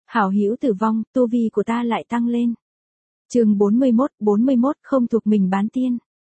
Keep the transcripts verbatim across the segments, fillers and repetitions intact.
Hảo hữu tử vong, tu vi của ta lại tăng lên. Chương bốn mươi mốt, bốn mươi mốt không thuộc mình bán tiên.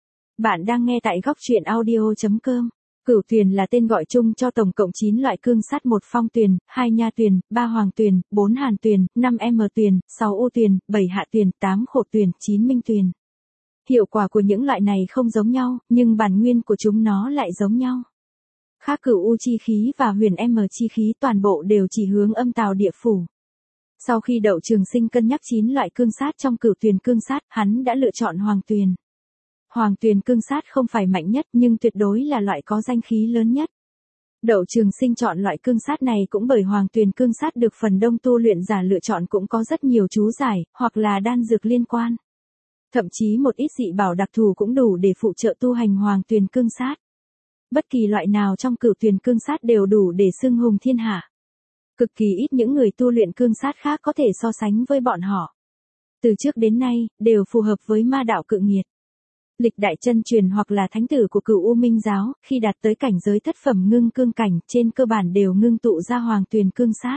Bạn đang nghe tại góc truyện audio chấm com. Cửu tuyền là tên gọi chung cho tổng cộng chín loại cương sắt: một phong tuyền, hai nha tuyền, ba hoàng tuyền, bốn hàn tuyền, năm m tuyền, sáu u tuyền, bảy hạ tuyền, tám khổ tuyền, chín minh tuyền. Hiệu quả của những loại này không giống nhau, nhưng bản nguyên của chúng nó lại giống nhau. Khác cửu u chi khí và huyền m chi khí toàn bộ đều chỉ hướng âm tào địa phủ. Sau khi Đậu Trường Sinh cân nhắc chín loại cương sát trong cửu tuyền cương sát, hắn đã lựa chọn hoàng tuyền. Hoàng tuyền cương sát không phải mạnh nhất nhưng tuyệt đối là loại có danh khí lớn nhất. Đậu Trường Sinh chọn loại cương sát này cũng bởi hoàng tuyền cương sát được phần đông tu luyện giả lựa chọn cũng có rất nhiều chú giải, hoặc là đan dược liên quan. Thậm chí một ít dị bảo đặc thù cũng đủ để phụ trợ tu hành hoàng tuyền cương sát. Bất kỳ loại nào trong cửu tuyền cương sát đều đủ để xưng hùng thiên hạ. Cực kỳ ít những người tu luyện cương sát khác có thể so sánh với bọn họ. Từ trước đến nay, đều phù hợp với ma đạo cự nghiệt. Lịch đại chân truyền hoặc là thánh tử của Cửu U Minh giáo, khi đạt tới cảnh giới thất phẩm ngưng cương cảnh, trên cơ bản đều ngưng tụ ra hoàng tuyền cương sát.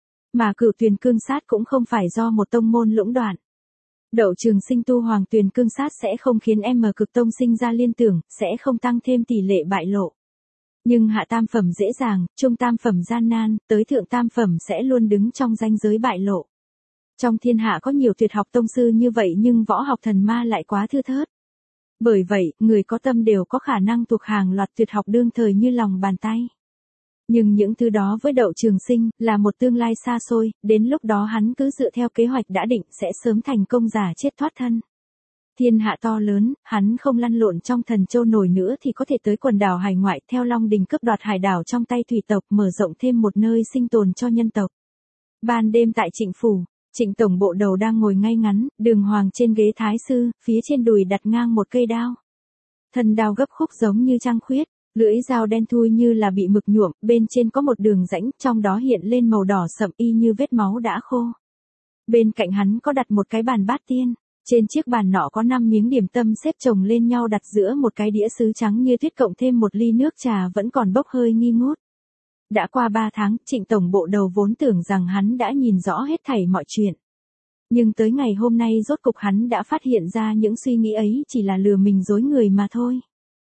Mà cửu tuyền cương sát cũng không phải do một tông môn lũng đoạn. Đậu Trường Sinh tu hoàng tuyền cương sát sẽ không khiến em M cực tông sinh ra liên tưởng, sẽ không tăng thêm tỷ lệ bại lộ. Nhưng hạ tam phẩm dễ dàng, trung tam phẩm gian nan, tới thượng tam phẩm sẽ luôn đứng trong ranh giới bại lộ. Trong thiên hạ có nhiều tuyệt học tông sư như vậy nhưng võ học thần ma lại quá thưa thớt. Bởi vậy, người có tâm đều có khả năng thuộc hàng loạt tuyệt học đương thời như lòng bàn tay. Nhưng những thứ đó với Đậu Trường Sinh là một tương lai xa xôi, đến lúc đó hắn cứ dựa theo kế hoạch đã định sẽ sớm thành công giả chết thoát thân. Thiên hạ to lớn, hắn không lăn lộn trong thần châu nổi nữa thì có thể tới quần đảo hải ngoại theo Long Đình cướp đoạt hải đảo trong tay thủy tộc, mở rộng thêm một nơi sinh tồn cho nhân tộc. Ban đêm tại Trịnh phủ, Trịnh tổng bộ đầu đang ngồi ngay ngắn, đường hoàng trên ghế thái sư, phía trên đùi đặt ngang một cây đao. Thân đao gấp khúc giống như trăng khuyết, lưỡi dao đen thui như là bị mực nhuộm, bên trên có một đường rãnh, trong đó hiện lên màu đỏ sậm y như vết máu đã khô. Bên cạnh hắn có đặt một cái bàn bát tiên. Trên chiếc bàn nọ có năm miếng điểm tâm xếp chồng lên nhau đặt giữa một cái đĩa sứ trắng như tuyết cộng thêm một ly nước trà vẫn còn bốc hơi nghi ngút. Đã qua ba tháng, Trịnh tổng bộ đầu vốn tưởng rằng hắn đã nhìn rõ hết thảy mọi chuyện. Nhưng tới ngày hôm nay rốt cục hắn đã phát hiện ra những suy nghĩ ấy chỉ là lừa mình dối người mà thôi.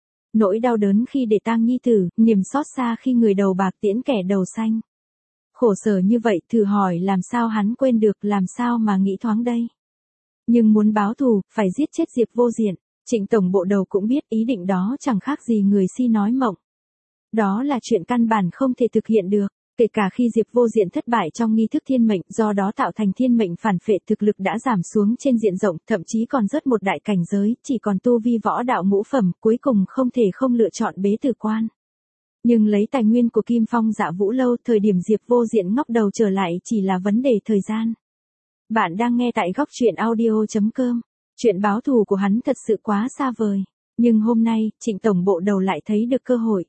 Nỗi đau đớn khi để tang nhi tử, niềm xót xa khi người đầu bạc tiễn kẻ đầu xanh. Khổ sở như vậy, thử hỏi làm sao hắn quên được, làm sao mà nghĩ thoáng đây. Nhưng muốn báo thù, phải giết chết Diệp Vô Diện. Trịnh tổng bộ đầu cũng biết ý định đó chẳng khác gì người si nói mộng. Đó là chuyện căn bản không thể thực hiện được, kể cả khi Diệp Vô Diện thất bại trong nghi thức thiên mệnh, do đó tạo thành thiên mệnh phản phệ, thực lực đã giảm xuống trên diện rộng, thậm chí còn rớt một đại cảnh giới, chỉ còn tu vi võ đạo ngũ phẩm, cuối cùng không thể không lựa chọn bế tử quan. Nhưng lấy tài nguyên của Kim Phong Dạ Vũ Lâu, thời điểm Diệp Vô Diện ngóc đầu trở lại chỉ là vấn đề thời gian. Bạn đang nghe tại góc truyện audio chấm com. Chuyện báo thù của hắn thật sự quá xa vời. Nhưng hôm nay, Trịnh tổng bộ đầu lại thấy được cơ hội.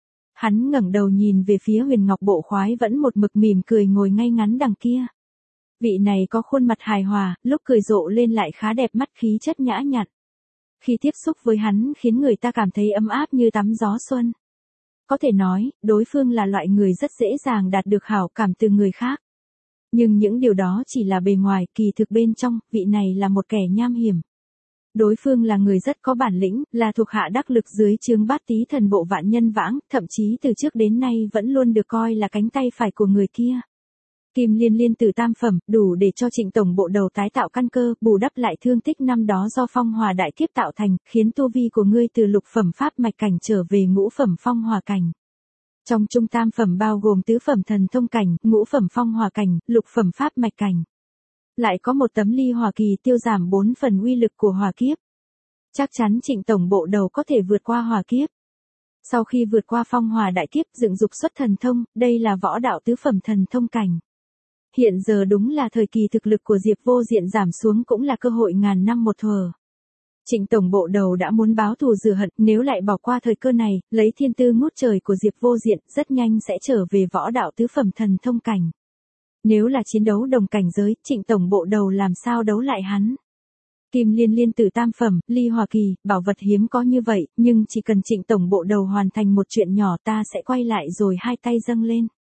Hắn ngẩng đầu nhìn về phía Huyền Ngọc bộ khoái vẫn một mực mỉm cười ngồi ngay ngắn đằng kia. Vị này có khuôn mặt hài hòa, lúc cười rộ lên lại khá đẹp mắt, khí chất nhã nhặn. Khi tiếp xúc với hắn khiến người ta cảm thấy ấm áp như tắm gió xuân. Có thể nói, đối phương là loại người rất dễ dàng đạt được hảo cảm từ người khác. Nhưng những điều đó chỉ là bề ngoài, kỳ thực bên trong, vị này là một kẻ nham hiểm. Đối phương là người rất có bản lĩnh, là thuộc hạ đắc lực dưới trướng Bát Tý thần bộ Vạn Nhân Vãng, thậm chí từ trước đến nay vẫn luôn được coi là cánh tay phải của người kia. Kim Liên Liên tử tam phẩm, đủ để cho Trịnh tổng bộ đầu tái tạo căn cơ, bù đắp lại thương tích năm đó do phong hỏa đại kiếp tạo thành, khiến tu vi của ngươi từ lục phẩm pháp mạch cảnh trở về ngũ phẩm phong hỏa cảnh. Trong trung tam phẩm bao gồm tứ phẩm thần thông cảnh, ngũ phẩm phong hỏa cảnh, lục phẩm pháp mạch cảnh. Lại có một tấm ly hỏa kỳ tiêu giảm bốn phần uy lực của hỏa kiếp. Chắc chắn Trịnh tổng bộ đầu có thể vượt qua hỏa kiếp. Sau khi vượt qua phong hỏa đại kiếp, dựng dục xuất thần thông, đây là võ đạo tứ phẩm thần thông cảnh. Hiện giờ đúng là thời kỳ thực lực của Diệp Vô Diện giảm xuống, cũng là cơ hội ngàn năm một thuở. Trịnh tổng bộ đầu đã muốn báo thù rửa hận, nếu lại bỏ qua thời cơ này, lấy thiên tư ngút trời của Diệp Vô Diện, rất nhanh sẽ trở về võ đạo tứ phẩm thần thông cảnh. Nếu là chiến đấu đồng cảnh giới, Trịnh tổng bộ đầu làm sao đấu lại hắn? Kim Liên Liên tử tam phẩm, ly hỏa kỳ, bảo vật hiếm có như vậy, nhưng chỉ cần Trịnh tổng bộ đầu hoàn thành một chuyện nhỏ, ta sẽ quay lại rồi hai tay dâng lên.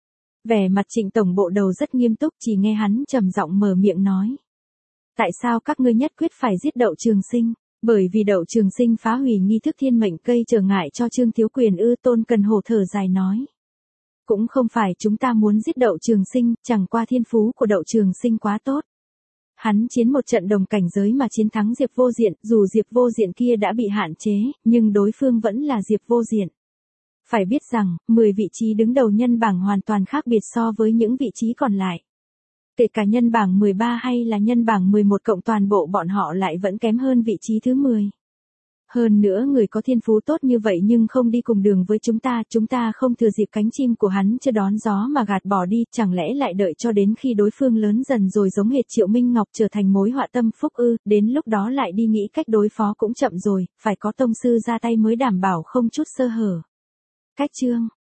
Vẻ mặt Trịnh tổng bộ đầu rất nghiêm túc, chỉ nghe hắn trầm giọng mở miệng nói. Tại sao các ngươi nhất quyết phải giết Đậu Trường Sinh? Bởi vì Đậu Trường Sinh phá hủy nghi thức thiên mệnh cây trở ngại cho Trương Thiếu Quyền ư? Tôn Cần Hổ thở dài nói. Cũng không phải chúng ta muốn giết Đậu Trường Sinh, chẳng qua thiên phú của Đậu Trường Sinh quá tốt. Hắn chiến một trận đồng cảnh giới mà chiến thắng Diệp Vô Diện, dù Diệp Vô Diện kia đã bị hạn chế, nhưng đối phương vẫn là Diệp Vô Diện. Phải biết rằng, mười vị trí đứng đầu nhân bảng hoàn toàn khác biệt so với những vị trí còn lại. Kể cả nhân bảng mười ba hay là nhân bảng mười một cộng toàn bộ bọn họ lại vẫn kém hơn vị trí thứ mười. Hơn nữa người có thiên phú tốt như vậy nhưng không đi cùng đường với chúng ta, chúng ta không thừa dịp cánh chim của hắn chưa đón gió mà gạt bỏ đi, chẳng lẽ lại đợi cho đến khi đối phương lớn dần rồi giống hệt Triệu Minh Ngọc trở thành mối họa tâm phúc ư? Đến lúc đó lại đi nghĩ cách đối phó cũng chậm rồi, phải có tông sư ra tay mới đảm bảo không chút sơ hở. Cách chương